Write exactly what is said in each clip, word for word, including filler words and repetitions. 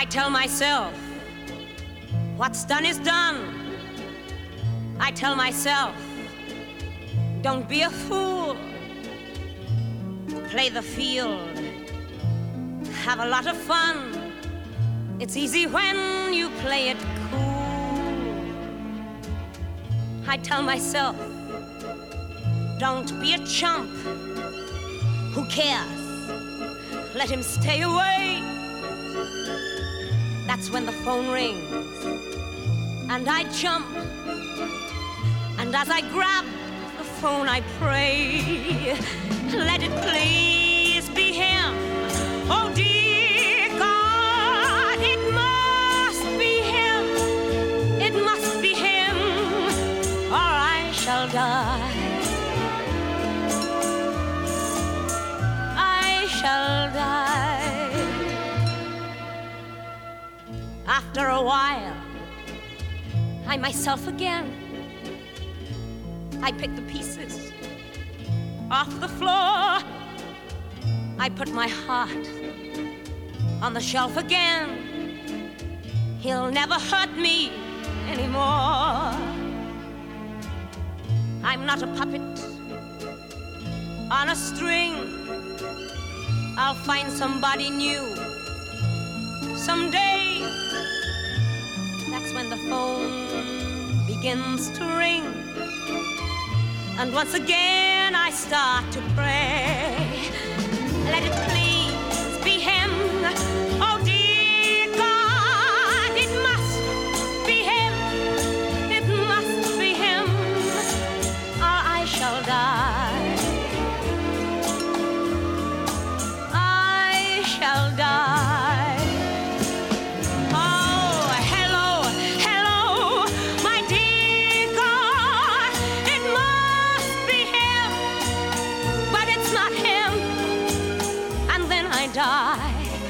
I tell myself, what's done is done. I tell myself, don't be a fool. Play the field. Have a lot of fun. It's easy when you play it cool. I tell myself, don't be a chump. Who cares? Let him stay away. That's when the phone rings and I jump. And as I grab the phone I pray, let it please be him. Oh dear God, it must be him. It must be him, or I shall die. I shall die. After a while, I'm myself again. I pick the pieces off the floor. I put my heart on the shelf again. He'll never hurt me anymore. I'm not a puppet on a string. I'll find somebody new someday. That's when the phone begins to ring. And once again I start to pray. Let it please be him. Oh dear God, it must be him. It must be him, or I shall die. I shall die. Oh, hello, hello, my dear God, it must be him, but it's not him. And then I die.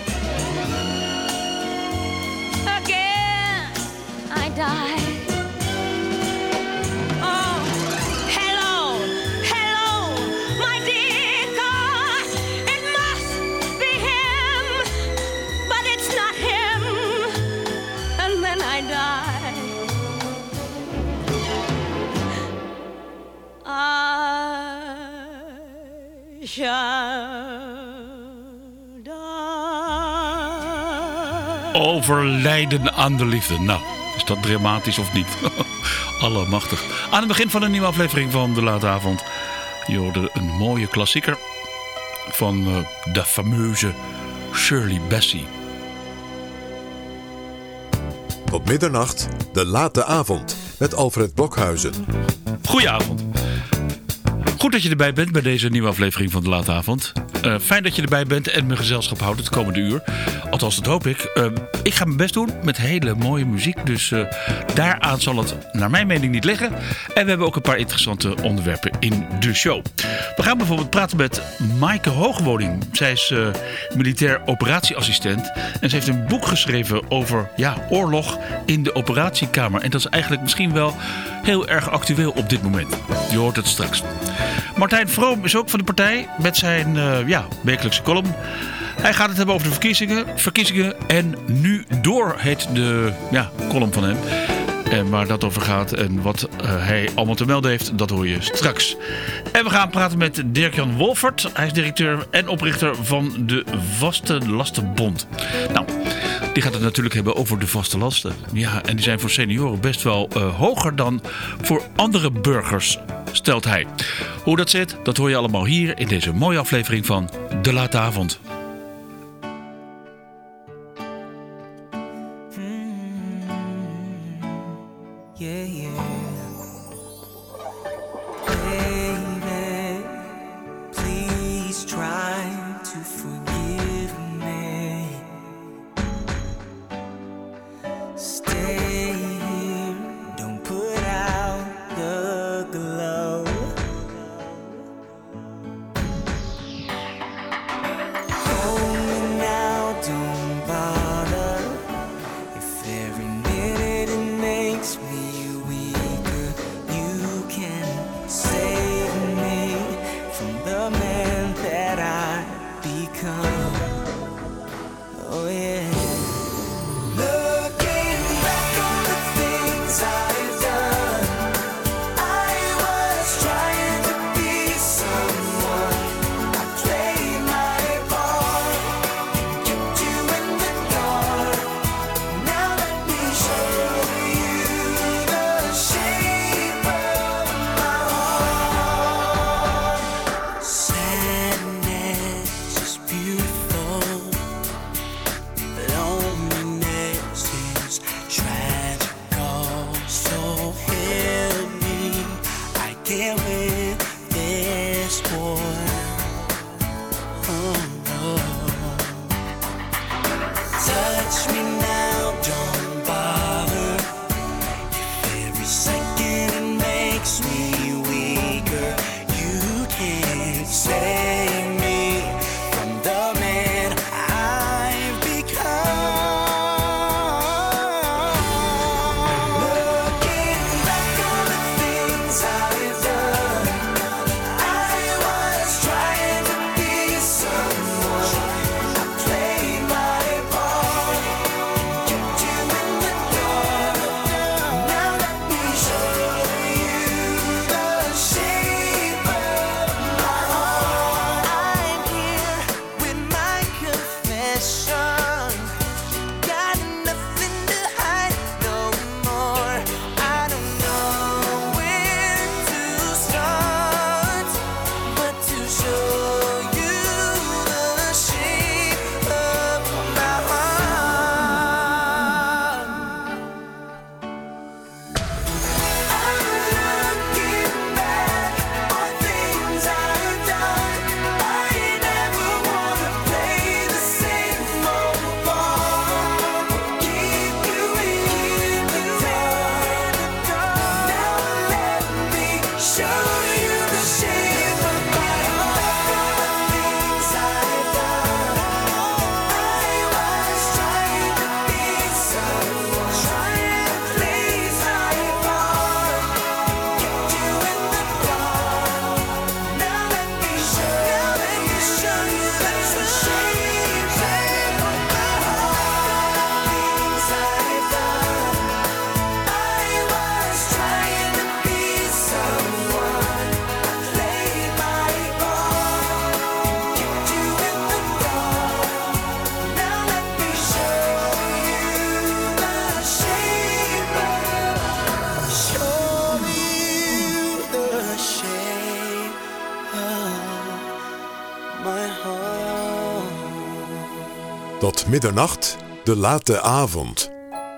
Again, I die. Oh, hello, hello, my dear God, it must be him, but it's not him. And then I die. I shall Overlijden aan de liefde. Nou, is dat dramatisch of niet? Allemachtig. Aan het begin van een nieuwe aflevering van De Late Avond. Je hoorde een mooie klassieker van uh, de fameuze Shirley Bassey. Tot middernacht, De Late Avond met Alfred Blokhuizen. Goedenavond. Goed dat je erbij bent bij deze nieuwe aflevering van De Late Avond. Uh, fijn dat je erbij bent en mijn gezelschap houdt het komende uur. Althans, dat hoop ik. Uh, ik ga mijn best doen met hele mooie muziek. Dus uh, daaraan zal het naar mijn mening niet liggen. En we hebben ook een paar interessante onderwerpen in de show. We gaan bijvoorbeeld praten met Maaike Hoogwoning. Zij is uh, militair operatieassistent. En ze heeft een boek geschreven over ja, oorlog in de operatiekamer. En dat is eigenlijk misschien wel heel erg actueel op dit moment. Je hoort het straks. Martijn Vroom is ook van de partij met zijn uh, ja, wekelijkse column. Hij gaat het hebben over de verkiezingen. Verkiezingen en nu door heet de ja, column van hem. En waar dat over gaat en wat uh, hij allemaal te melden heeft, dat hoor je straks. En we gaan praten met Dirk-Jan Wolfert. Hij is directeur en oprichter van de Vaste Lastenbond. Nou, die gaat het natuurlijk hebben over de vaste lasten. Ja, en die zijn voor senioren best wel uh, hoger dan voor andere burgers, stelt hij. Hoe dat zit, dat hoor je allemaal hier in deze mooie aflevering van De Late Avond. Every minute it makes me weaker. can't win this war. Oh no. Touch me now, don't bother. If every second it makes me weaker, you can't save me from the man I've become. Looking back on the things I've done, I was trying to be someone. I played my part and kept you in the dark. Now let me show you the shape of my heart. I'm here with my confession. Got nothing to hide no more. I don't know where to start, but to show you the shape of my heart. I'm looking back on things I've done. I never wanna play the same old ball. Keep you in the dark. Now let me show you the shape of my heart. Things I've done. I was trying to be someone, trying to please my heart. Kept you in the dark. Now let me show, now let me show you the shape of my heart. Things I've done. I was trying to be someone. I played my part. Kept you in the dark. Now let me show you the shape of, show you the shape of my heart. Tot middernacht, de late avond.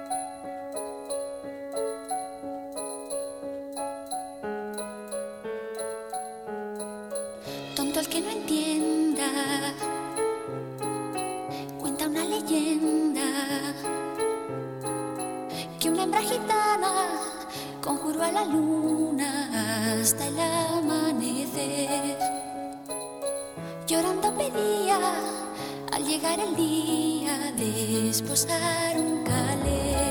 Tonto el que no entienda, cuenta una leyenda que una hembra gitana conjuró a la luna hasta el amanecer. Llorando pedía al llegar el día de desposar un calé.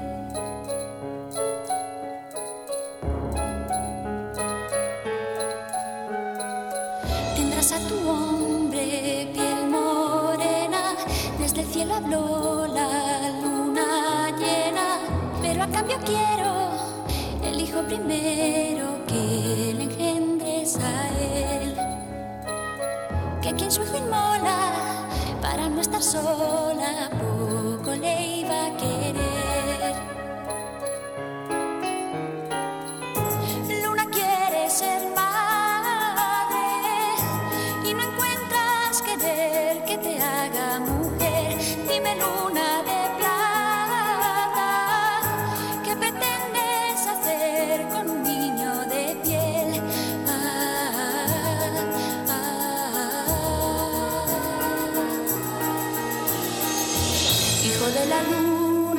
Tendrás a tu hombre piel morena, desde el cielo habló la luna llena, pero a cambio quiero el hijo primero que le engendres a él, que quien su hijo inmola para no estar sola poco le iba a querer. Luna quiere ser madre y no encuentras querer que te haga mujer. Dime, luna de plata, ¿qué pretendes hacer con un niño de piel? Ah, ah. Hijo de la luna,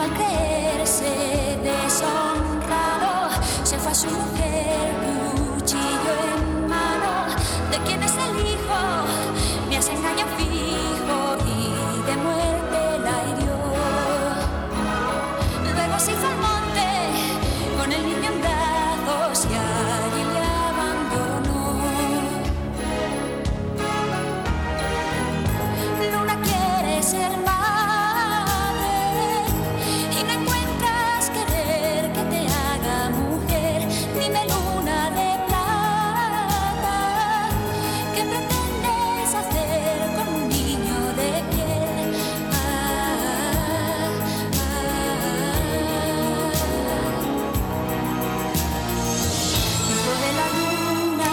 al creerse deshonrado, se fue a su mujer, cuchillo en mano. ¿De quién es el hijo? Me hace engaño fijo y de muerte la hirió. Luego se hizo al monte con el niño en brazos y allí le abandonó. Luna quiere ser madre y no encuentras querer que te haga mujer. Dime, luna de plata, ¿qué pretendes hacer con un niño de piel? Ah, ah, hijo de la luna.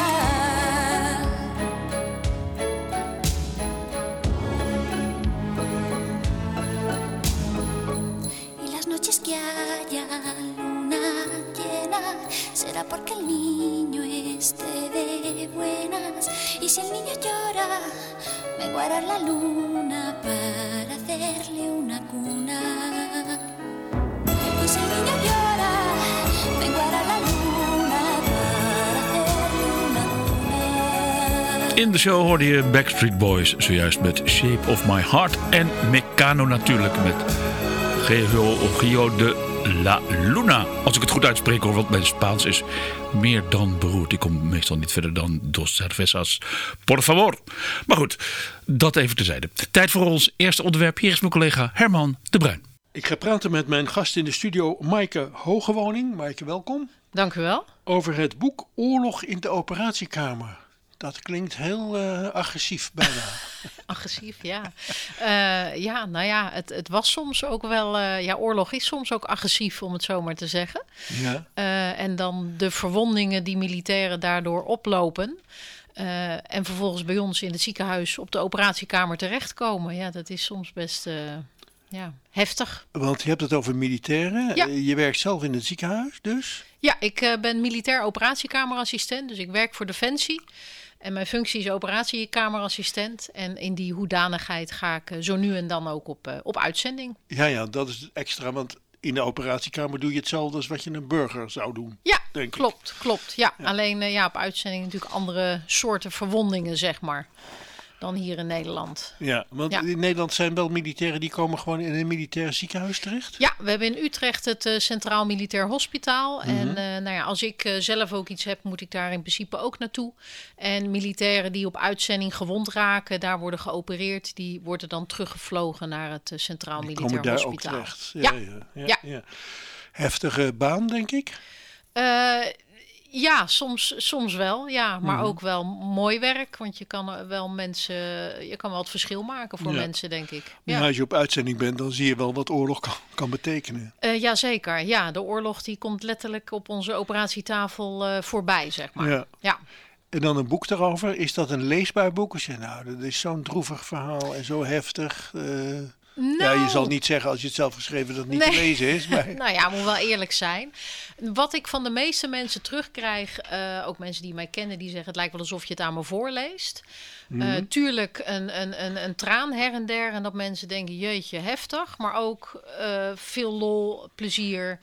Y las noches que haya luna llena será porque el niño esté de buenas. Y si el niño llora, vengo a arar la luna para hacerle una cuna. Y si el niño llora, vengo a arar la luna para hacerle una cuna. In de show hoorde je Backstreet Boys zojuist met Shape of My Heart. En Mecano natuurlijk met Geo, Gio de La Luna. Als ik het goed uitspreek hoor, want mijn Spaans is meer dan beroerd. Ik kom meestal niet verder dan dos cervezas por favor. Maar goed, dat even terzijde. Tijd voor ons eerste onderwerp. Hier is mijn collega Herman de Bruin. Ik ga praten met mijn gast in de studio, Maaike Hogewoning. Maaike, welkom. Dank u wel. Over het boek Oorlog in de operatiekamer. Dat klinkt heel uh, agressief bijna. Agressief, ja. Uh, ja, nou ja, het, het was soms ook wel... Uh, ja, oorlog is soms ook agressief, om het zo maar te zeggen. Ja. Uh, en dan de verwondingen die militairen daardoor oplopen. Uh, en vervolgens bij ons in het ziekenhuis op de operatiekamer terechtkomen. Ja, dat is soms best uh, ja, heftig. Want je hebt het over militairen. Ja. Uh, je werkt zelf in het ziekenhuis dus? Ja, ik uh, ben militair operatiekameraassistent. Dus ik werk voor Defensie. En mijn functie is operatiekameraassistent. En in die hoedanigheid ga ik uh, zo nu en dan ook op, uh, op uitzending. Ja, ja, dat is het extra. Want in de operatiekamer doe je hetzelfde als wat je een burger zou doen. Ja, denk klopt, ik. klopt. Ja, Ja. alleen uh, ja, op uitzending natuurlijk andere soorten verwondingen, zeg maar, dan hier in Nederland. Ja, want Ja. in Nederland zijn wel militairen die komen gewoon in een militair ziekenhuis terecht. Ja, we hebben in Utrecht het uh, Centraal Militair Hospitaal. Mhm. En uh, nou ja, als ik uh, zelf ook iets heb, moet ik daar in principe ook naartoe. En militairen die op uitzending gewond raken, daar worden geopereerd, die worden dan teruggevlogen naar het uh, Centraal Die Militair komen daar Hospitaal. ook terecht. Ja. Ja, ja, Ja. ja. Heftige baan, denk ik. Uh, ja, soms, soms wel. Ja, maar Mhm. ook wel mooi werk. Want je kan er wel mensen, je kan wel het verschil maken voor Ja. mensen, denk ik. Ja. Ja, Als je op uitzending bent, dan zie je wel wat oorlog kan, kan betekenen. uh, ja zeker. Ja, de oorlog die komt letterlijk op onze operatietafel uh, voorbij, zeg maar. Ja. Ja. En dan een boek daarover. Is dat een leesbaar boek? Als je, nou, dat is zo'n droevig verhaal en zo heftig. Uh, Nou, Ja, je zal niet zeggen als je het zelf geschreven dat het niet Nee. te lezen is. Maar Nou ja, moet wel eerlijk zijn. Wat ik van de meeste mensen terugkrijg, uh, ook mensen die mij kennen, die zeggen het lijkt wel alsof je het aan me voorleest. Uh, tuurlijk een, een, een, een traan her en der en dat mensen denken jeetje, heftig. Maar ook uh, veel lol, plezier.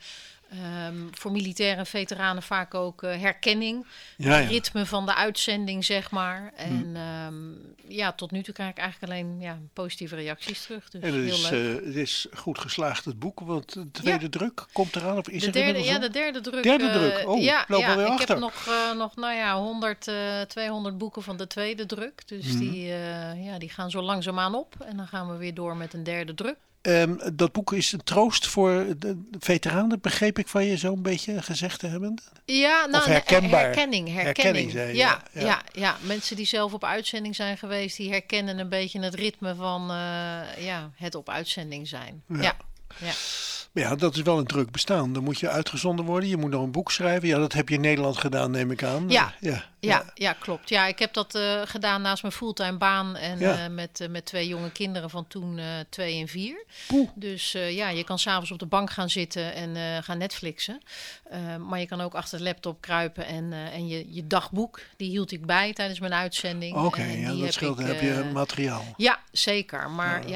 Um, voor militairen en veteranen vaak ook uh, herkenning. Ja, ja. Het ritme van de uitzending, zeg maar. En um, ja, tot nu toe krijg ik eigenlijk alleen ja, positieve reacties terug. Dus en het heel is, leuk. uh, het is goed geslaagd, het boek. Want de tweede Ja. druk komt eraan. Of is De er derde, inmiddels ja, al? de derde druk. Derde eh, druk? Oh, ja, loop ja, alweer ik achter. heb nog, uh, nog nou ja, honderd, uh, tweehonderd boeken van de tweede druk. Dus Mhm. die, uh, ja, die gaan zo langzaamaan op. En dan gaan we weer door met een derde druk. Um, dat boek is een troost voor de veteranen, begreep ik van je zo'n beetje gezegd te hebben. Ja, nou, Of een herkenbaar. herkenning. Herkenning, Herkenning, zei je, ja, ja. ja. Ja, ja, mensen die zelf op uitzending zijn geweest, die herkennen een beetje het ritme van uh, ja, het op uitzending zijn. Ja. Ja, ja. Maar ja, dat is wel een druk bestaan. Dan moet je uitgezonden worden. Je moet nog een boek schrijven. Ja, dat heb je in Nederland gedaan, neem ik aan. Ja. ja, Ja, ja, klopt. Ja, ik heb dat uh, gedaan naast mijn fulltime baan en Ja. uh, met, uh, met twee jonge kinderen van toen uh, twee en vier. Poeh. Dus uh, ja, je kan s'avonds op de bank gaan zitten en uh, gaan Netflixen. Uh, maar je kan ook achter de laptop kruipen en, uh, en je, je dagboek, die hield ik bij tijdens mijn uitzending. Oké, En ja, die dat scheelt. Dan heb je uh, materiaal. Ja, zeker. Maar ja,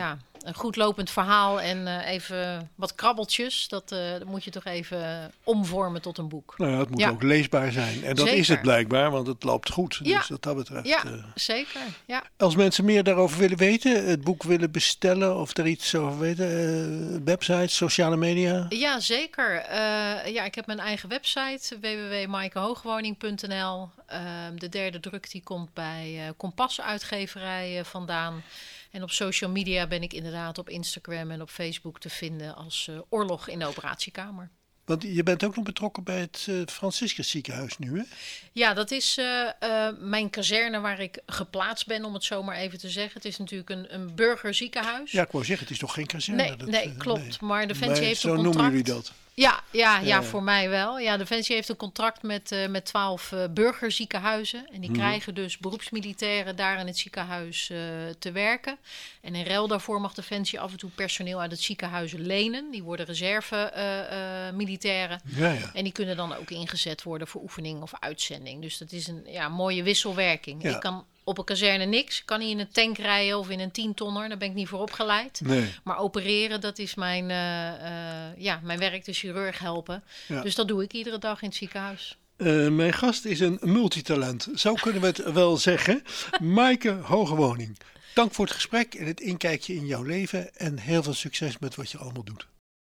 een goed lopend verhaal en uh, even wat krabbeltjes. Dat, uh, dat moet je toch even omvormen tot een boek. Nou ja, het moet ja. ook leesbaar zijn. En dat zeker. is het blijkbaar, want het loopt goed. Ja. Dus wat dat betreft. Ja, uh, zeker. Ja. Als mensen meer daarover willen weten, het boek willen bestellen of er iets over weten, uh, websites, sociale media? Ja, zeker. Uh, ja, ik heb mijn eigen website, w w w punt maaike hoogwoning punt n l. Uh, de derde druk die komt bij uh, Kompas uitgeverij uh, vandaan. En op social media ben ik inderdaad op Instagram en op Facebook te vinden als uh, Oorlog in de Operatiekamer. Want je bent ook nog betrokken bij het uh, Franciscus ziekenhuis nu, hè? Ja, dat is uh, uh, mijn kazerne waar ik geplaatst ben, om het zo maar even te zeggen. Het is natuurlijk een, een burgerziekenhuis. Ja, ik wou zeggen, het is toch geen kazerne? Nee, dat, nee uh, klopt. Nee. Maar Defensie Maar heeft zo een contract. noemen jullie dat? Ja, ja, ja, Ja. voor mij wel. Ja, Defensie heeft een contract met, uh, met twaalf uh, burgerziekenhuizen. En die Mhm. krijgen dus beroepsmilitairen daar in het ziekenhuis uh, te werken. En in ruil daarvoor mag Defensie af en toe personeel uit het ziekenhuis lenen. Die worden reserve uh, uh, militairen. Ja, ja. En die kunnen dan ook ingezet worden voor oefening of uitzending. Dus dat is een ja, mooie wisselwerking. Ja. Ik kan op een kazerne niks. Ik kan niet in een tank rijden of in een tientonner. Daar ben ik niet voor opgeleid. Nee. Maar opereren, dat is mijn, uh, uh, ja, mijn werk, de chirurg helpen. Ja. Dus dat doe ik iedere dag in het ziekenhuis. Uh, mijn gast is een multitalent, zo kunnen we het wel zeggen. Maaike Hogewoning, dank voor het gesprek en het inkijkje in jouw leven. En heel veel succes met wat je allemaal doet.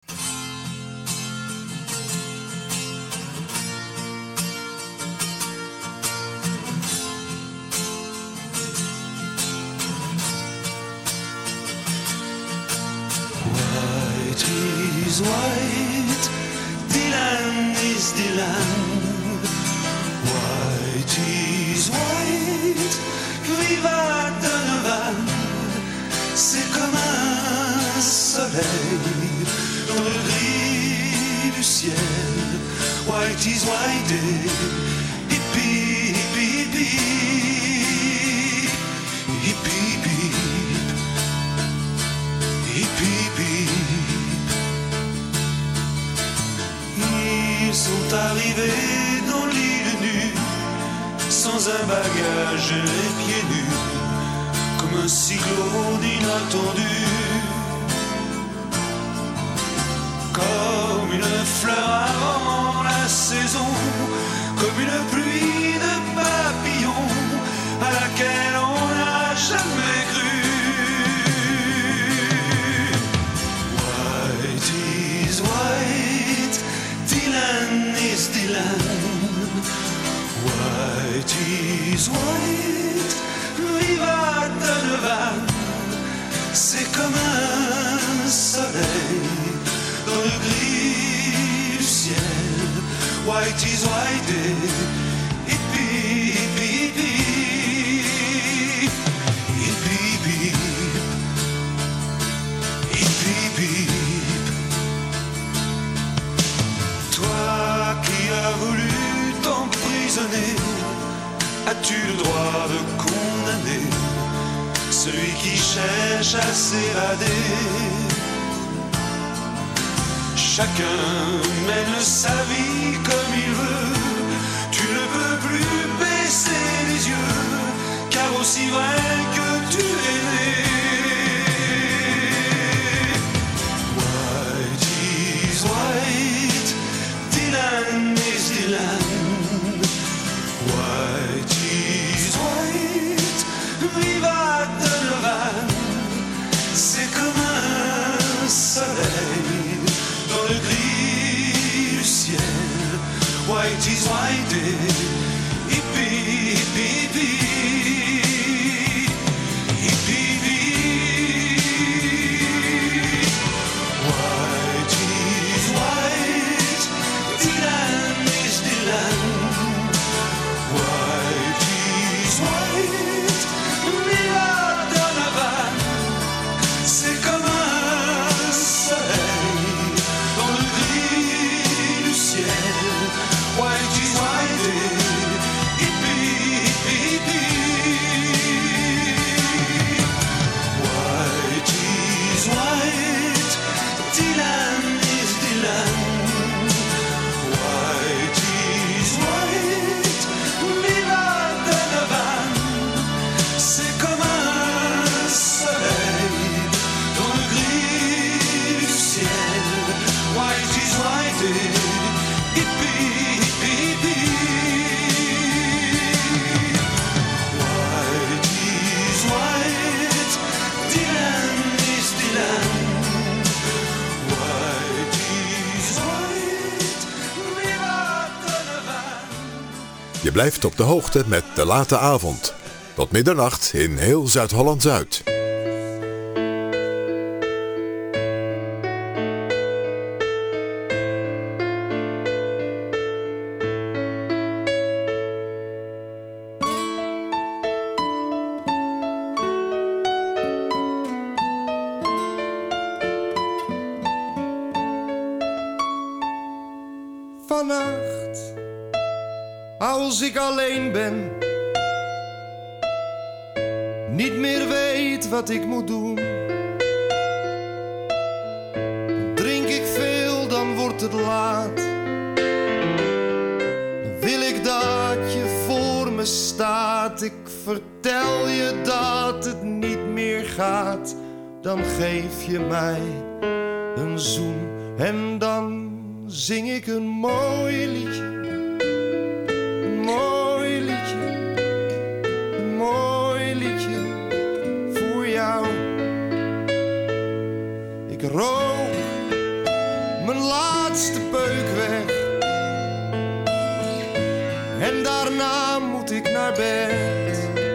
White is white, Dylan is Dylan. White is white, viva Donovan. C'est comme un soleil dans le gris du ciel. White is white, hippie, hippie, hippie, hippie, hippie. Hip, hip, hip. Ils sont arrivés dans l'île nue, sans un bagage, les pieds nus, comme un cyclone inattendu, comme une fleur avant la saison, comme une pluie de papillons à laquelle on n'a jamais cru. White, Dylan is Dylan. White is white, viva Donovan. C'est comme un soleil dans le gris du ciel. White is white, hippie, hippie, hippie, hippie, hippie, hippie, hippie. Toi qui as voulu t'emprisonner, as-tu le droit de condamner celui qui cherche à s'évader? Chacun mène sa vie comme il veut, tu ne peux plus baisser les yeux, car aussi vrai que tu es né. White is white, Dylan is Dylan. White is white, viva Donovan. C'est comme un soleil dans le gris du ciel. White is white, hippie, hippie, hippie, Je blijft op de hoogte met De Late Avond. Tot middernacht in heel Zuid-Holland-Zuid. Vannacht, als ik alleen ben, niet meer weet wat ik moet doen, drink ik veel, dan wordt het laat. Dan wil ik dat je voor me staat. Ik vertel je dat het niet meer gaat. Dan geef je mij een zoen en dan zing ik een mooi liedje, een mooi liedje, een mooi liedje voor jou. Ik rook mijn laatste peuk weg en daarna moet ik naar bed,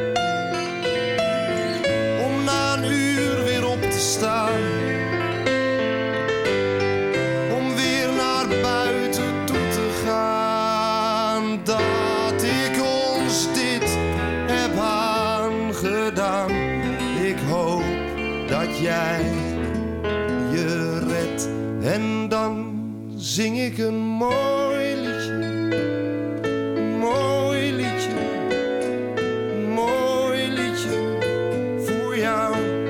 om na een uur weer op te staan, dat ik ons dit heb aangedaan. Ik hoop dat jij je redt en dan zing ik een mooi liedje, een mooi liedje, een mooi liedje voor jou.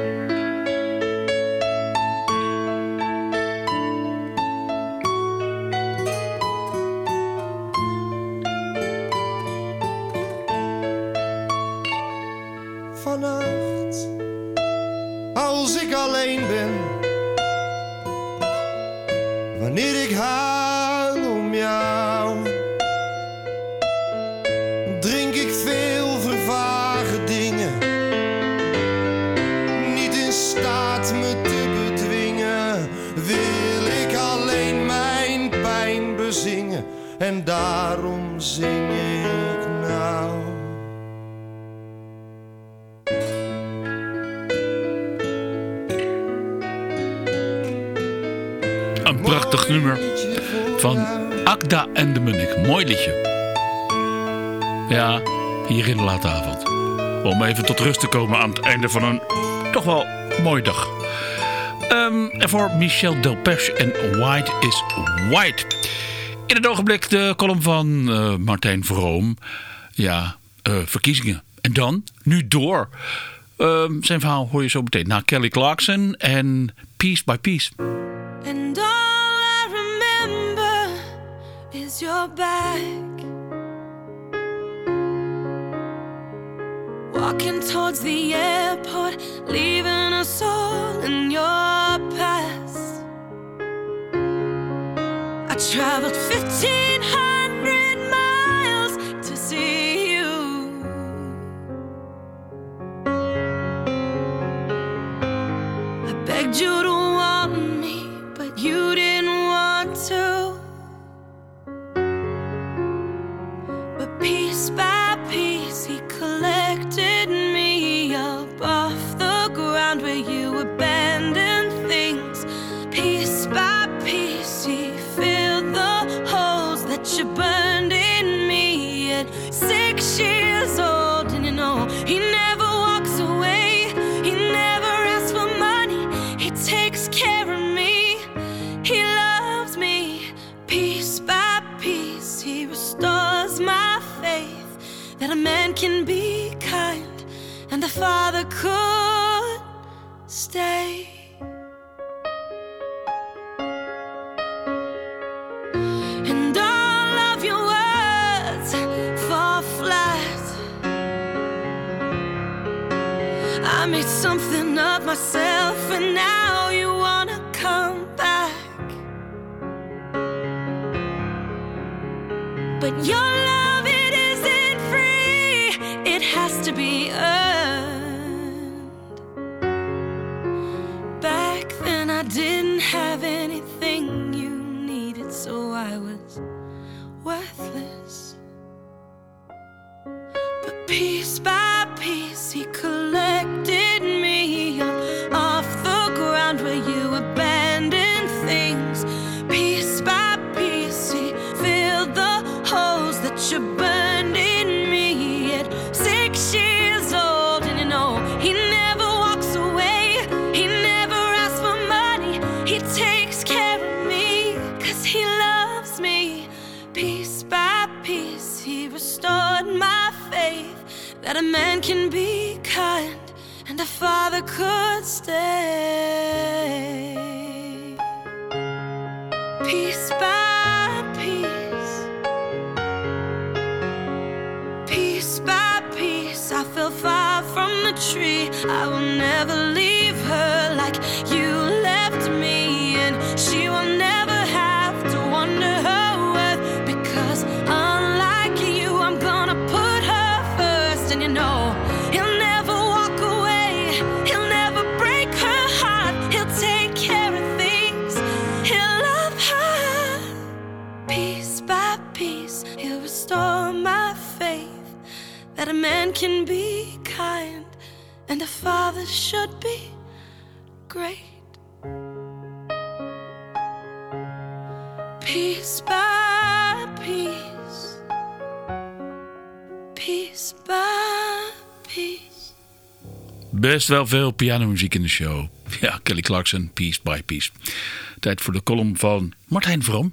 Vannacht, als ik alleen ben, wanneer ik huil om jou, drink ik veel vervagen dingen, niet in staat me te bedwingen, wil ik alleen mijn pijn bezingen en daarom zing ik nou. Een prachtig nummer van Akda en de Munnik. Mooi liedje. Ja, hier in De Late Avond. Om even tot rust te komen aan het einde van een toch wel mooie dag. Um, en voor Michel Delpech en White is White. In het ogenblik de column van uh, Martijn Vroom. Ja, uh, verkiezingen. En dan, nu door. Um, zijn verhaal hoor je zo meteen na Kelly Clarkson en Piece by Piece. And all I remember is your back, walking towards the airport, leaving us all in your past. I traveled fifteen hundred miles to see you. I begged you to want me, but you didn't want to. But piece by piece he collected me up off the ground where you abandoned things. Piece by piece he filled the holes that you burned in me at six years old. And you know he never walks away, he never asks for money, he takes care of me. He loves me piece by piece. He restores my faith that a man can be kind and the father could stay. And all of your words fall flat. I made something of myself and now you wanna come back. But your love, it isn't free, it has to be earned. Back then I didn't have anything you needed, so I was worthless. that a man can be kind and a father could stay. Piece by piece, piece by piece, I fell far from the tree. I will never leave her like you left me, and she will never have to wonder her worth, because unlike you, I'm gonna put her first. And you know he'll never walk away, he'll never break her heart, he'll take care of things, he'll love her. Piece by piece, he'll restore my faith that a man can be kind and a father should be great. Piece by piece, piece by piece. Best wel veel pianomuziek in de show. Ja, Kelly Clarkson, Piece by Piece. Tijd voor de column van Martijn Vroom.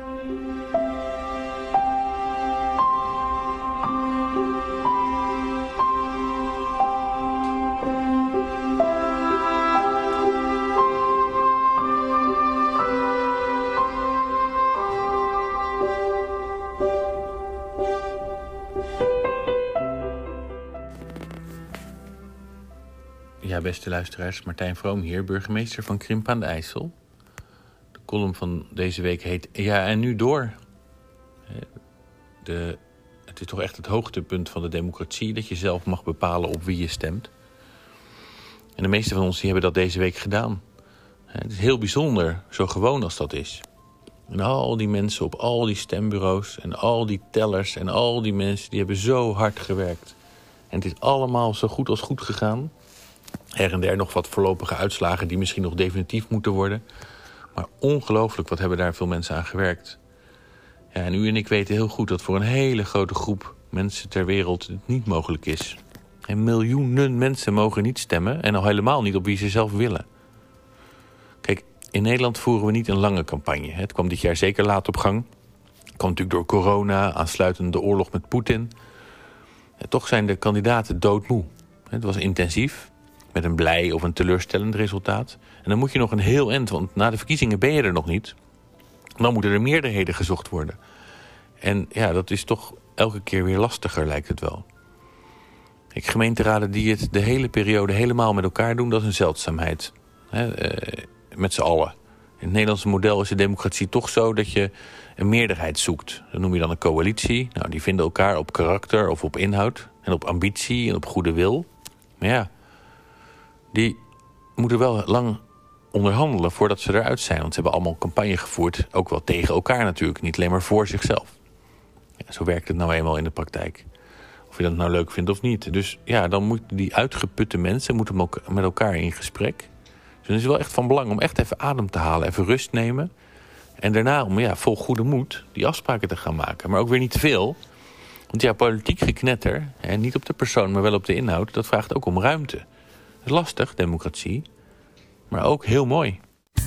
Ja, beste luisteraars, Martijn Vroom hier, burgemeester van Krimpen aan de IJssel. De column van deze week heet Ja, en nu door. De, het is toch echt het hoogtepunt van de democratie, dat je zelf mag bepalen op wie je stemt. En de meeste van ons die hebben dat deze week gedaan. Het is heel bijzonder, zo gewoon als dat is. En al die mensen op al die stembureaus en al die tellers en al die mensen, die hebben zo hard gewerkt. En het is allemaal zo goed als goed gegaan. Her en der nog wat voorlopige uitslagen die misschien nog definitief moeten worden. Maar ongelooflijk, wat hebben daar veel mensen aan gewerkt. Ja, en u en ik weten heel goed dat voor een hele grote groep mensen ter wereld het niet mogelijk is. En miljoenen mensen mogen niet stemmen en al helemaal niet op wie ze zelf willen. Kijk, in Nederland voeren we niet een lange campagne. Het kwam dit jaar zeker laat op gang. Het kwam natuurlijk door corona, aansluitend de oorlog met Poetin. En toch zijn de kandidaten doodmoe. Het was intensief, met een blij of een teleurstellend resultaat. En dan moet je nog een heel eind, want na de verkiezingen ben je er nog niet. Dan moeten er meerderheden gezocht worden. En ja, dat is toch elke keer weer lastiger, lijkt het wel. Kijk, gemeenteraden die het de hele periode helemaal met elkaar doen, dat is een zeldzaamheid. He, eh, met z'n allen. In het Nederlandse model is de democratie toch zo dat je een meerderheid zoekt. Dat noem je dan een coalitie. Nou, die vinden elkaar op karakter of op inhoud. En op ambitie en op goede wil. Maar ja, die moeten wel lang onderhandelen voordat ze eruit zijn. Want ze hebben allemaal campagne gevoerd. Ook wel tegen elkaar natuurlijk. Niet alleen maar voor zichzelf. Ja, zo werkt het nou eenmaal in de praktijk. Of je dat nou leuk vindt of niet. Dus ja, dan moeten die uitgeputte mensen moeten met elkaar in gesprek. Dus het is wel echt van belang om echt even adem te halen. Even rust nemen. En daarna om ja, vol goede moed die afspraken te gaan maken. Maar ook weer niet te veel. Want ja, politiek geknetter, hè, niet op de persoon, maar wel op de inhoud, dat vraagt ook om ruimte. Dat is lastig, democratie. Maar ook heel mooi.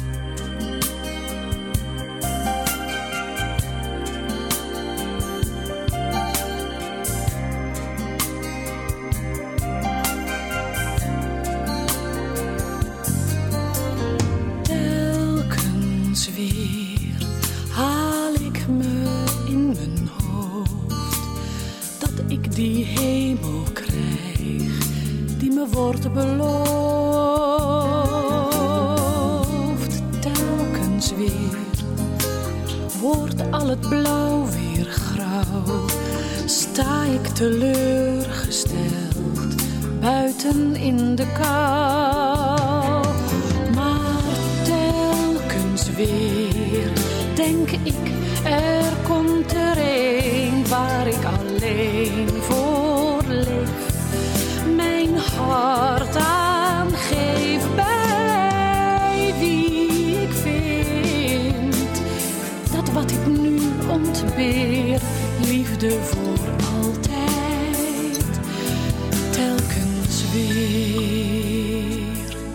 Telkens weer haal ik me in mijn hoofd dat ik die hemel krijg die me wordt beloofd. Telkens weer wordt al het blauw weer grauw. Sta ik teleurgesteld buiten in de kou. Maar telkens weer denk ik, er komt er een waar ik alleen voor leef. Mijn hart aangeef bij wie ik vind dat wat ik nu ontbeer, liefde voor altijd, telkens weer.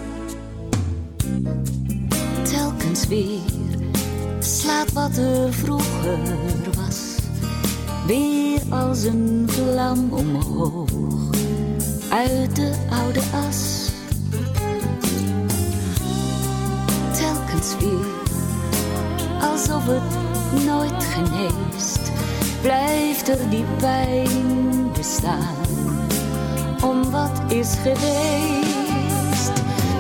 Telkens weer slaat wat er vroeger was weer als een vlam omhoog. uit de oude as. Telkens weer, alsof het nooit geneest, blijft er die pijn bestaan om wat is geweest.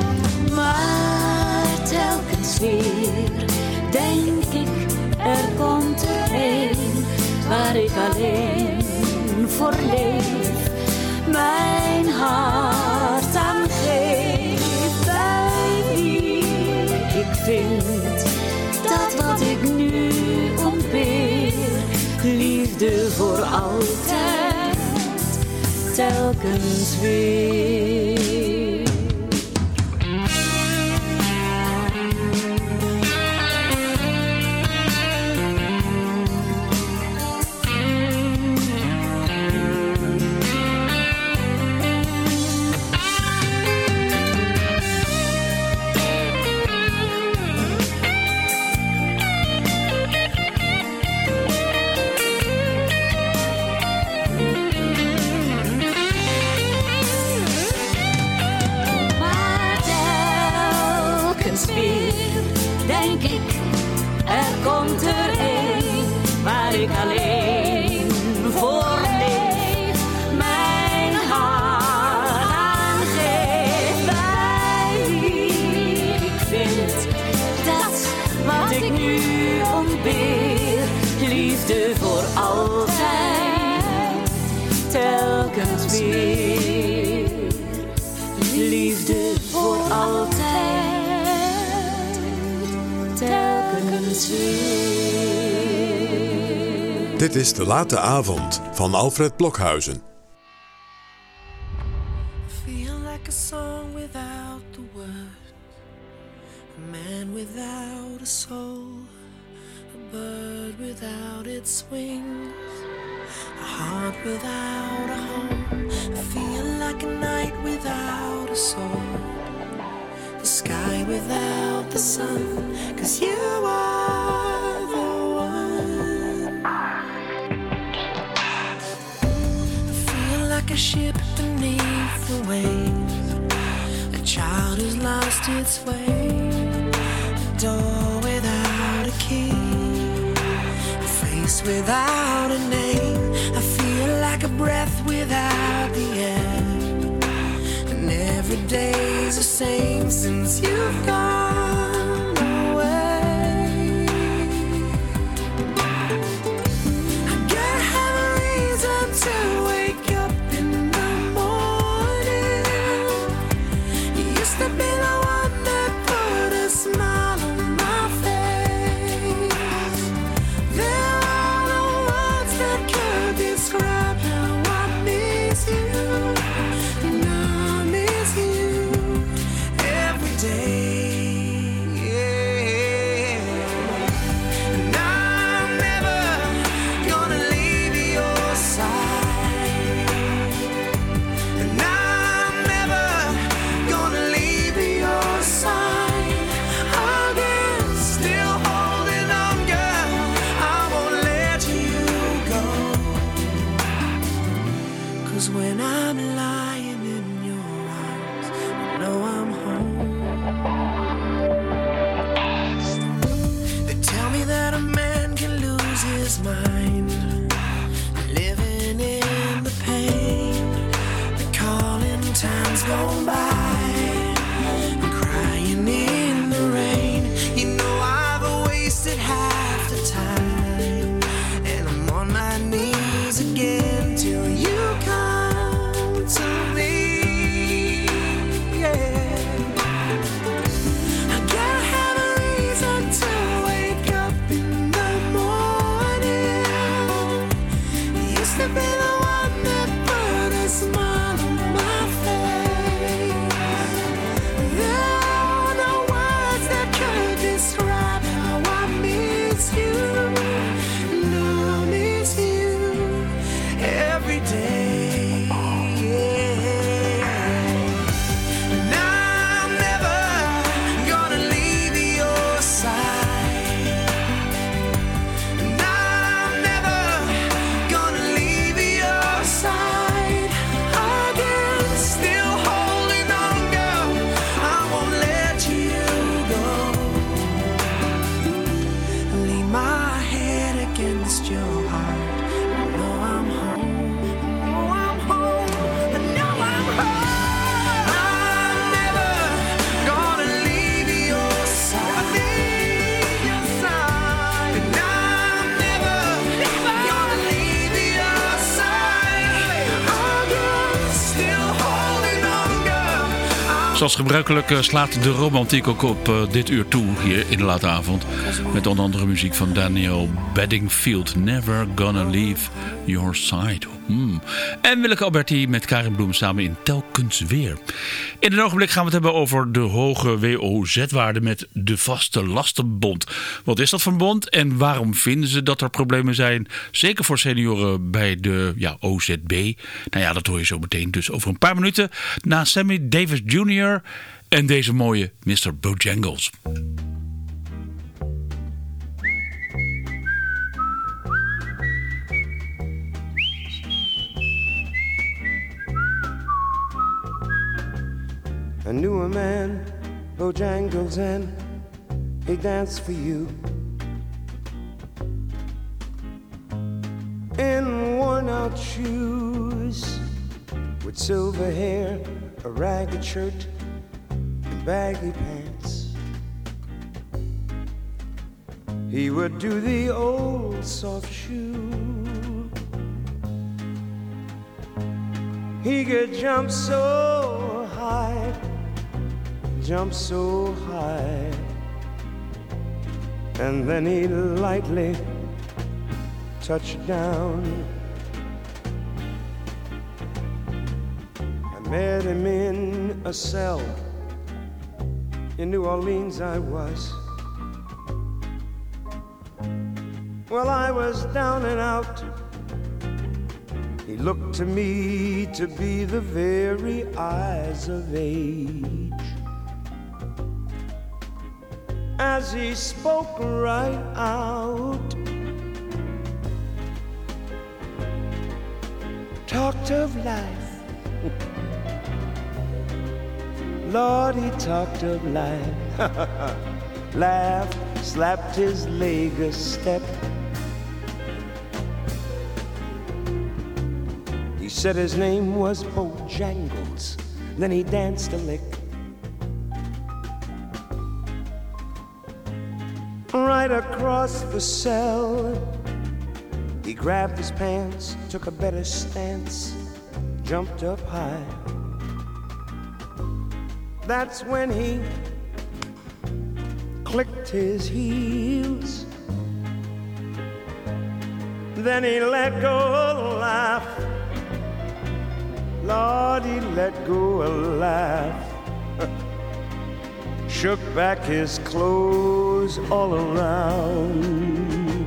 Maar telkens weer denk ik, er komt er een waar ik alleen voor leef, mijn hart aan geef, bij wie ik vind dat wat ik nu ontbeer, liefde voor altijd, telkens weer. Denk ik, er komt er een waar ik alleen voor leef, mijn hart aan geef, bij wie ik vind dat wat ik nu ontbeer, liefde voor altijd, telkens weer, liefde voor altijd. Dit is De Late Avond van Alfred Blokhuizen. Feel like a song without the words, a man without a soul, a bird without its wings, a heart without a home. I feel like a night without a soul, the sky without the sun, 'cause you are the one. I feel like a ship beneath the waves, a child who's lost its way, a door without a key, a face without a name. I feel like a breath without the air, and every day's the same since you've gone away. I gotta have a reason to wake up in the morning. You used to be the one that put a smile on my face. There are no words that could describe how I miss you. And I miss you every day. When I'm lying in your arms, I know I'm home. They tell me that a man can lose his mind, living in the pain, recalling times gone by, and crying in the rain. You know I've wasted half the time, and I'm on my knees again till you come to me, yeah. Zoals gebruikelijk uh, slaat de romantiek ook op uh, dit uur toe hier in de late avond. Met onder andere muziek van Daniel Bedingfield. Never Gonna Leave Your Side. Hmm. En Willeke Alberti met Karin Bloem samen in Telkens Weer. In een ogenblik gaan we het hebben over de hoge W O Z-waarde met de Vaste Lastenbond. Wat is dat voor een bond en waarom vinden ze dat er problemen zijn? Zeker voor senioren bij de ja, O Z B. Nou ja, dat hoor je zo meteen dus over een paar minuten. Na Sammy Davis junior en deze mooie mister Bojangles. I knew a man, Bojangles, and he danced for you in worn-out shoes, with silver hair, a ragged shirt, and baggy pants. He would do the old soft shoe. He could jump so high, jump so high, and then he'd lightly touch down. I met him in a cell in New Orleans. I was, well, I was down and out. He looked to me to be the very eyes of age. As he spoke right out, talked of life. Lord, he talked of life. Laughed, slapped his leg a step. He said his name was Bojangles. Then he danced a lick. Right across the cell, he grabbed his pants, took a better stance, jumped up high. That's when he clicked his heels. Then he let go a laugh. Lord, he let go a laugh. Shook back his clothes all around.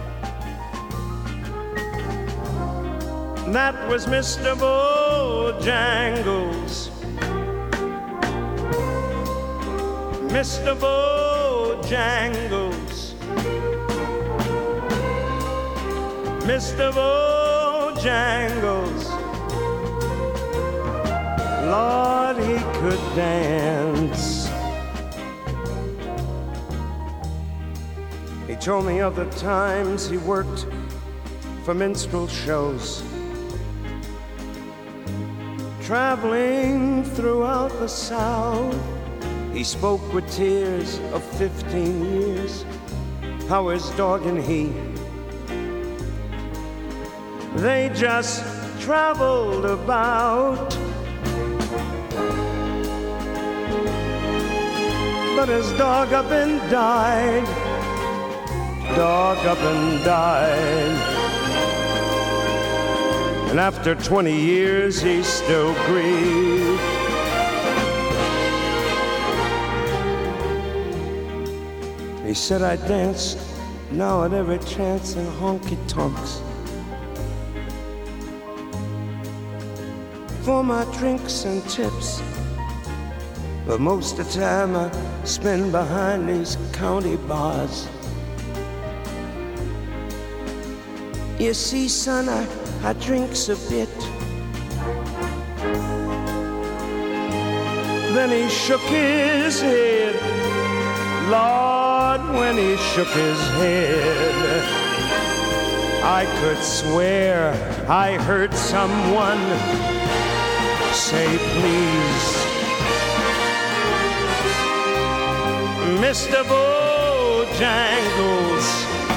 That was Mister Bojangles. Mister Bojangles. Mister Bojangles. Lord, he could dance. He told me of the times he worked for minstrel shows, traveling throughout the South. He spoke with tears of fifteen years, how his dog and he, they just traveled about. But his dog up and died, dog up and died. And after twenty years he still grieved. He said I danced now at every chance in honky-tonks for my drinks and tips. But most of the time I spend behind these county bars. You see, son, I, I drinks a bit. Then he shook his head. Lord, when he shook his head, I could swear I heard someone say, please, Mister Bojangles,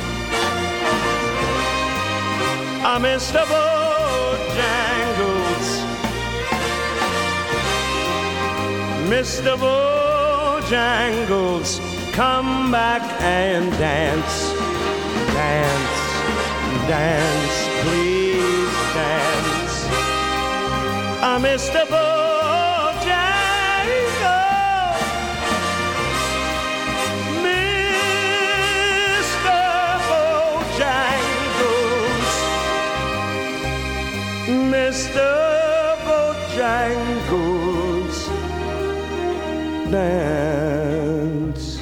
ah, Mister Bojangles, Mister Bojangles, come back and dance, dance, dance, please dance. Ah, Mister Bojangles, Mister Bojangles, Mister Bojangles, dance.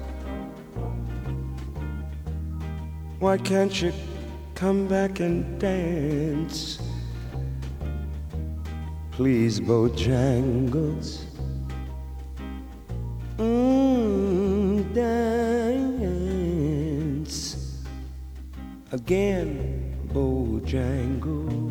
Why can't you come back and dance? Please, Bojangles. Mm, dance again, Bojangles.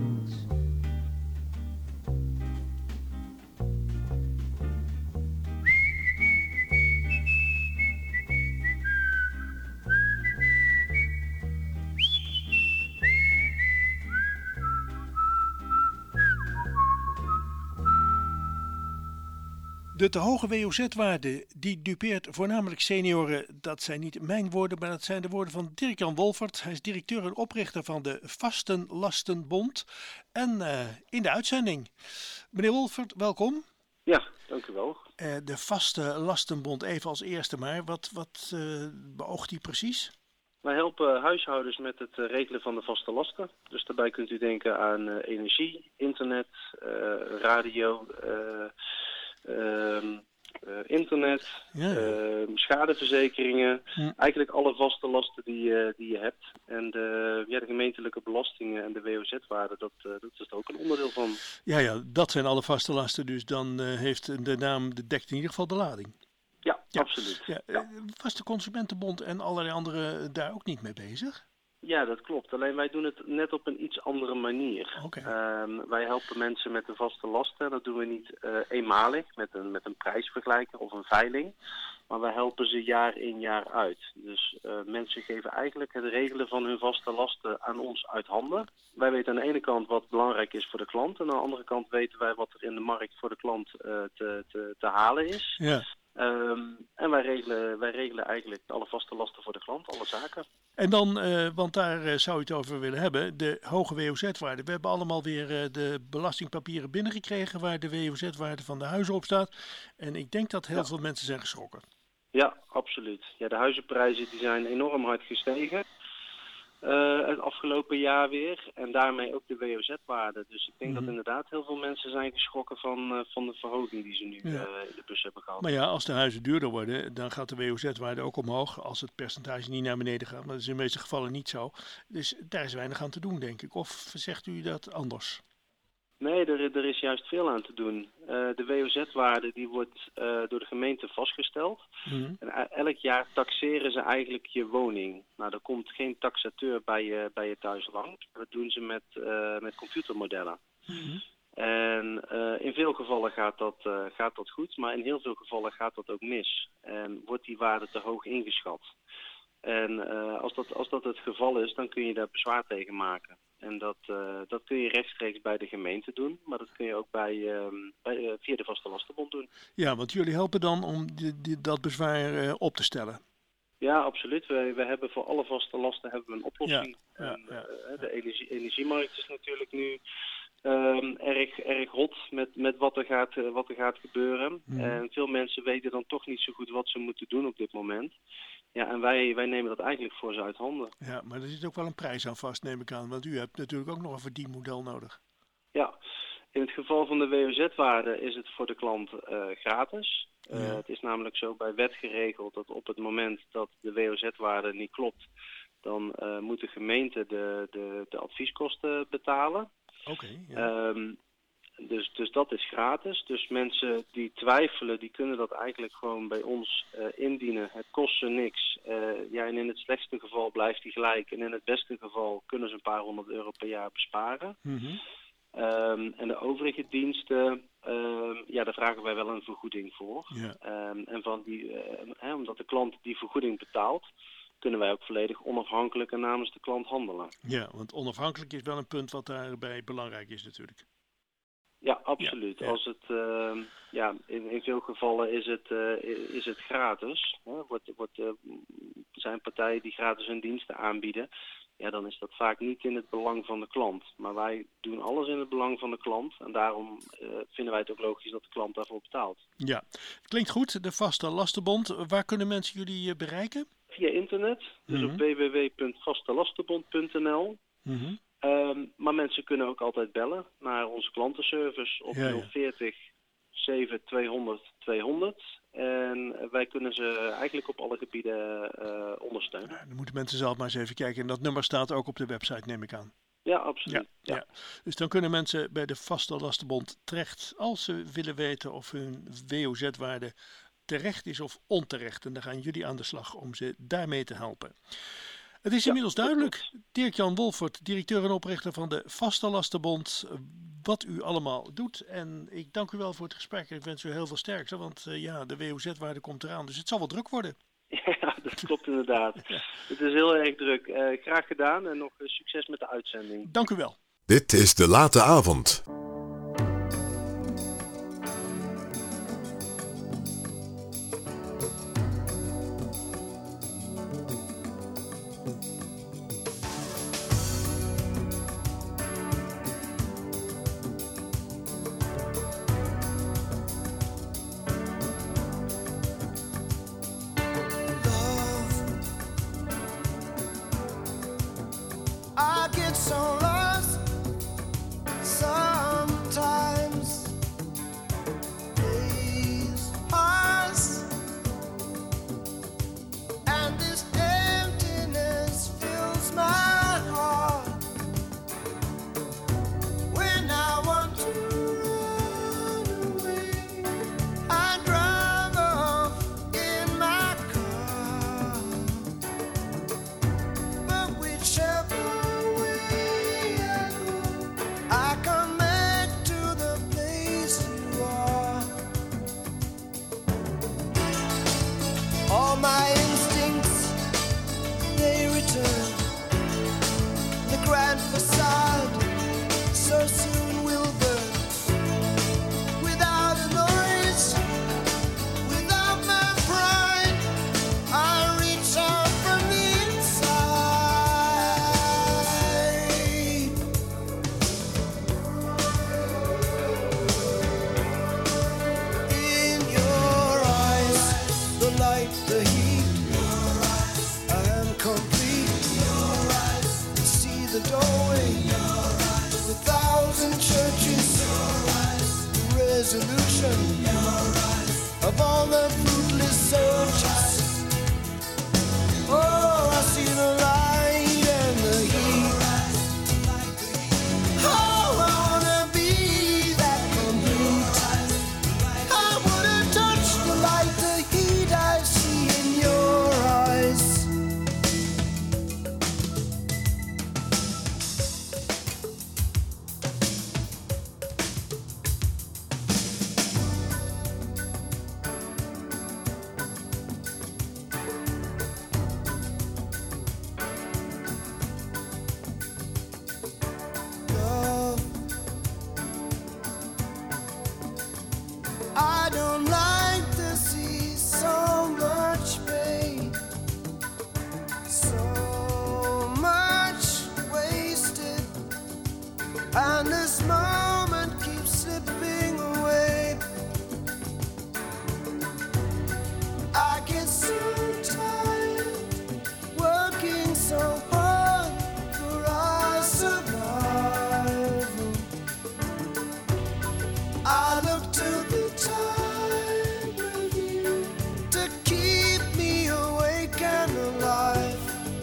De te hoge W O Z-waarde die dupeert voornamelijk senioren. Dat zijn niet mijn woorden, maar dat zijn de woorden van Dirk-Jan Wolfert. Hij is directeur en oprichter van de Vastenlastenbond. En uh, in de uitzending. Meneer Wolfert, welkom. Ja, dank u wel. Uh, de Vastenlastenbond, even als eerste maar. Wat, wat uh, beoogt die precies? Wij helpen huishoudens met het uh, regelen van de vaste lasten. Dus daarbij kunt u denken aan uh, energie, internet, uh, radio... Uh, Uh, uh, internet, ja. uh, schadeverzekeringen, ja. Eigenlijk alle vaste lasten die, uh, die je hebt. En de, ja, de gemeentelijke belastingen en de W O Z-waarde, dat, uh, dat is er ook een onderdeel van. Ja, ja, dat zijn alle vaste lasten, dus dan uh, heeft de naam, de dekt in ieder geval de lading. Ja, ja. absoluut. Ja, ja. Was de Consumentenbond en allerlei anderen daar ook niet mee bezig? Ja, dat klopt. Alleen wij doen het net op een iets andere manier. Okay. Um, wij helpen mensen met de vaste lasten. Dat doen we niet uh, eenmalig met een, met een prijsvergelijker of een veiling. Maar wij helpen ze jaar in jaar uit. Dus uh, mensen geven eigenlijk het regelen van hun vaste lasten aan ons uit handen. Wij weten aan de ene kant wat belangrijk is voor de klant. En aan de andere kant weten wij wat er in de markt voor de klant uh, te, te, te halen is. Ja. Um, en wij regelen, wij regelen eigenlijk alle vaste lasten voor de klant, alle zaken. En dan, uh, want daar uh, zou je het over willen hebben, de hoge W O Z-waarde. We hebben allemaal weer uh, de belastingpapieren binnengekregen waar de W O Z-waarde van de huizen op staat. En ik denk dat heel ja. veel mensen zijn geschrokken. Ja, absoluut. Ja, de huizenprijzen die zijn enorm hard gestegen. Uh, het afgelopen jaar weer. En daarmee ook de W O Z-waarde. Dus ik denk mm-hmm. dat inderdaad heel veel mensen zijn geschrokken van, uh, van de verhoging die ze nu ja. uh, in de bus hebben gehad. Maar ja, als de huizen duurder worden, dan gaat de W O Z-waarde ook omhoog. Als het percentage niet naar beneden gaat. Maar dat is in de meeste gevallen niet zo. Dus daar is weinig aan te doen, denk ik. Of zegt u dat anders? Nee, er, er is juist veel aan te doen. Uh, de W O Z-waarde die wordt uh, door de gemeente vastgesteld. Mm-hmm. En elk jaar taxeren ze eigenlijk je woning. Nou, er komt geen taxateur bij je, bij je thuis langs. Dat doen ze met, uh, met computermodellen. Mm-hmm. En uh, in veel gevallen gaat dat, uh, gaat dat goed, maar in heel veel gevallen gaat dat ook mis. En wordt die waarde te hoog ingeschat. En uh, als, dat, als dat het geval is, dan kun je daar bezwaar tegen maken. En dat, uh, dat kun je rechtstreeks bij de gemeente doen, maar dat kun je ook bij, uh, bij, uh, via de Vastenlastenbond doen. Ja, want jullie helpen dan om die, die, dat bezwaar uh, op te stellen. Ja, absoluut. We, we hebben voor alle vaste lasten hebben we een oplossing. Ja, ja, en, ja. Uh, de energie, energiemarkt is natuurlijk nu um, erg, erg hot met, met wat, er gaat, uh, wat er gaat gebeuren. Mm. En veel mensen weten dan toch niet zo goed wat ze moeten doen op dit moment. Ja, en wij, wij nemen dat eigenlijk voor ze uit handen. Ja, maar er zit ook wel een prijs aan vast, neem ik aan. Want u hebt natuurlijk ook nog een verdienmodel nodig. Ja, in het geval van de W O Z-waarde is het voor de klant uh, gratis. Uh, ja. Het is namelijk zo bij wet geregeld dat op het moment dat de W O Z-waarde niet klopt, dan uh, moet de gemeente de, de, de advieskosten betalen. Oké. Okay, ja. um, Dus, dus dat is gratis. Dus mensen die twijfelen, die kunnen dat eigenlijk gewoon bij ons uh, indienen. Het kost ze niks. Uh, ja, en in het slechtste geval blijft die gelijk. En in het beste geval kunnen ze een paar honderd euro per jaar besparen. Mm-hmm. Um, en de overige diensten, um, ja, daar vragen wij wel een vergoeding voor. Yeah. Um, en van die, uh, hè, omdat de klant die vergoeding betaalt, kunnen wij ook volledig onafhankelijk en namens de klant handelen. Ja, want onafhankelijk is wel een punt wat daarbij belangrijk is natuurlijk. Ja, absoluut. Ja, ja. Als het, uh, ja, in, in veel gevallen is het, uh, is het gratis. Hè? Wordt, wordt, uh, er zijn partijen die gratis hun diensten aanbieden. Ja, dan is dat vaak niet in het belang van de klant. Maar wij doen alles in het belang van de klant. En daarom uh, vinden wij het ook logisch dat de klant daarvoor betaalt. Ja, het klinkt goed. De Vaste Lastenbond. Waar kunnen mensen jullie uh, bereiken? Via internet, dus Mm-hmm. op w w w punt vaste lastenbond punt n l. Mm-hmm. Um, maar mensen kunnen ook altijd bellen naar onze klantenservice op Ja, ja. nul veertig zeven tweehonderd tweehonderd. En wij kunnen ze eigenlijk op alle gebieden uh, ondersteunen. Dan moeten mensen zelf maar eens even kijken. En dat nummer staat ook op de website, neem ik aan. Ja, absoluut. Ja, ja. Dus dan kunnen mensen bij de Vaste Lastenbond terecht als ze willen weten of hun W O Z-waarde terecht is of onterecht. En dan gaan jullie aan de slag om ze daarmee te helpen. Het is inmiddels duidelijk, Dirk-Jan Wolfert, directeur en oprichter van de Vaste Lastenbond, wat u allemaal doet. En ik dank u wel voor het gesprek. Ik wens u heel veel sterkte, want uh, ja, de W O Z-waarde komt eraan. Dus het zal wel druk worden. Ja, dat klopt inderdaad. Ja. Het is heel erg druk. Uh, graag gedaan en nog uh, succes met de uitzending. Dank u wel. Dit is De Late Avond. I get so lost sometimes. Days pass and this emptiness fills my heart. When I want to run away, I drive off in my car. But whichever I come back to the place you are. All my instincts, they return. The grand facade so soon will burn. Without a noise, without my pride, I reach out from the inside. In your eyes, the light, the heat, I am complete. See the doorway, the thousand churches, the resolution of all the fruitless searches. Oh, I see the light and the heat. Oh, I wanna be that complete. I wanna touch the light, the heat I see in your eyes. Love, I don't like to see so much pain, so much wasted, and this moment keeps slipping away. I get so tired working so hard for our survival. I look to the time with you to keep me awake and alive.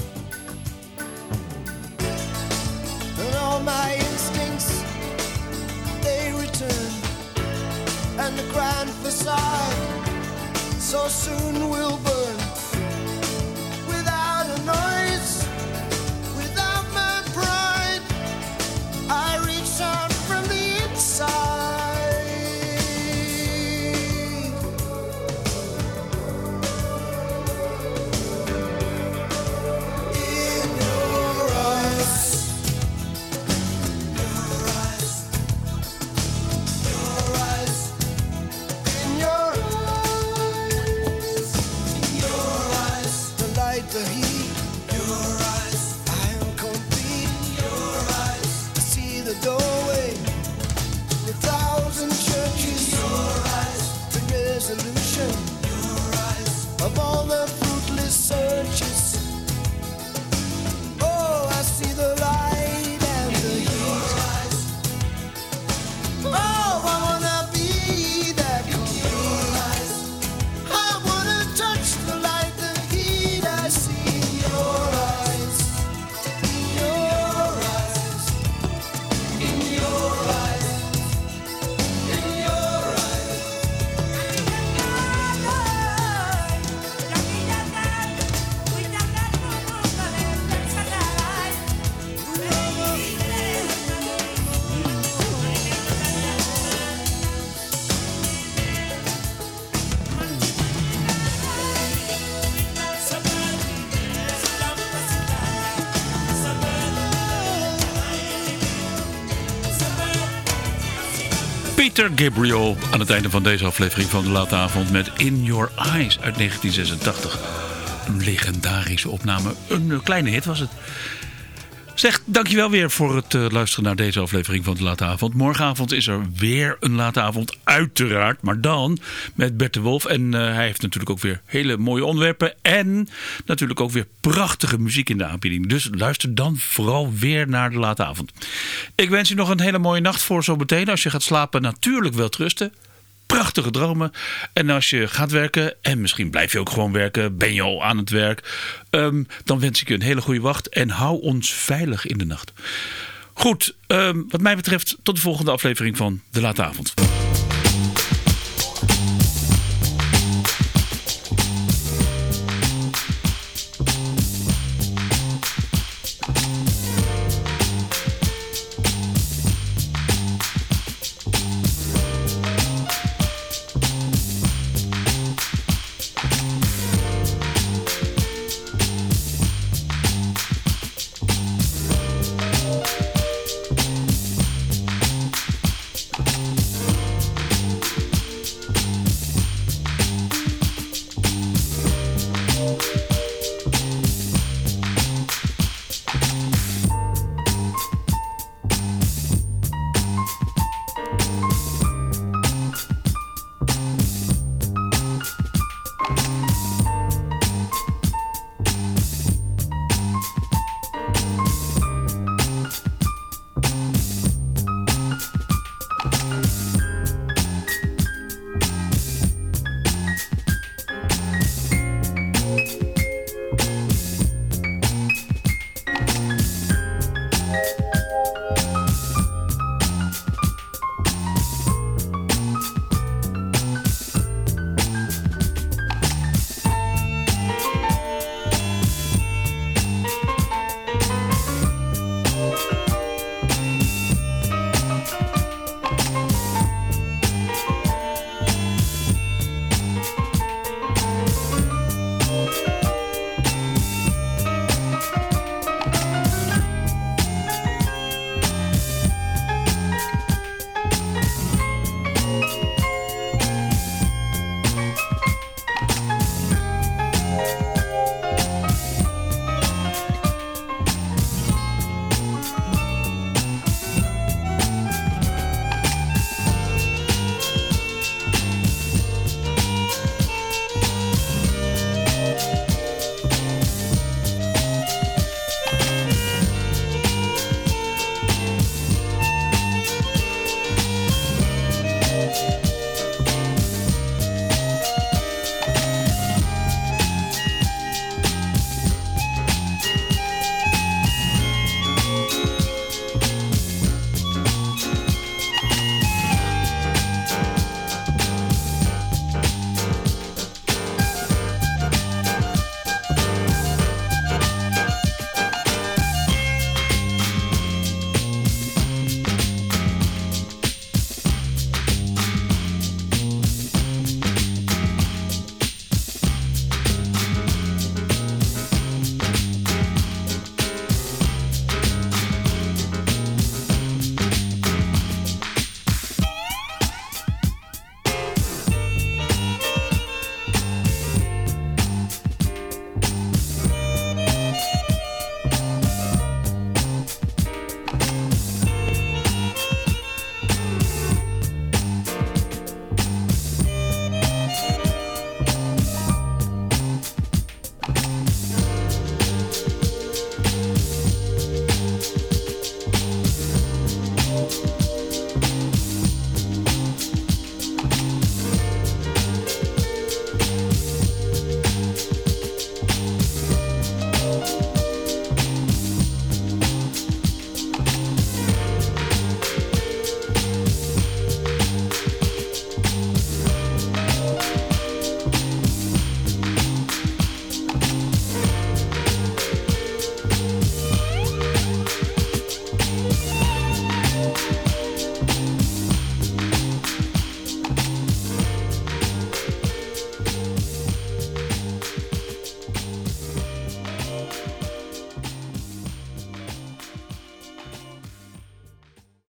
And all my instincts, they return. And the grand facade so soon will burn. Without a noise, without my pride, I reach out from the inside. In your eyes, Peter Gabriel aan het einde van deze aflevering van De Late Avond met In Your Eyes uit negentien zesentachtig. Een legendarische opname. Een kleine hit was het. Zeg, dankjewel weer voor het uh, luisteren naar deze aflevering van De Late Avond. Morgenavond is er weer een Late Avond, uiteraard. Maar dan met Bert de Wolf. En uh, hij heeft natuurlijk ook weer hele mooie onderwerpen. En natuurlijk ook weer prachtige muziek in de aanbieding. Dus luister dan vooral weer naar De Late Avond. Ik wens je nog een hele mooie nacht voor zo meteen. Als je gaat slapen, natuurlijk wel rusten. Prachtige dromen. En als je gaat werken, en misschien blijf je ook gewoon werken, ben je al aan het werk, um, dan wens ik je een hele goede wacht en hou ons veilig in de nacht. Goed, um, wat mij betreft tot de volgende aflevering van De Late Avond.